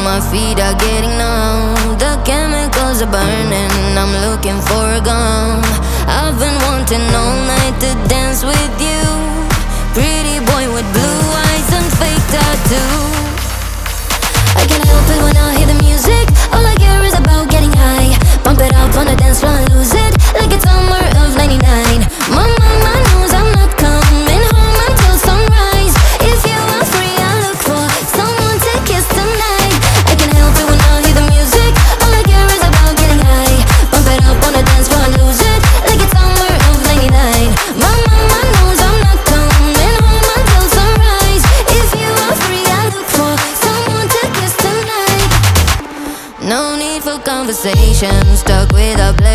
my feet are getting numb. The chemicals are burning, I'm looking for a gun. I've been wanting all night to dance with you, pretty boy with blue eyes and fake tattoos. I can't help it when I hear the music. All I care is about getting high. Pump it up on the dance floor and lose it like it's summer of '99. My mama knows I'm not coming home until sunrise. If you are free, I look for someone to kiss tonight. I can't help it when I hear the music. All I care is about getting high. Pump it up on the dance floor and lose it like it's summer of '99. My mama knows I'm not coming home until sunrise. If you are free, I look for someone to kiss tonight. No need for conversation, stuck with a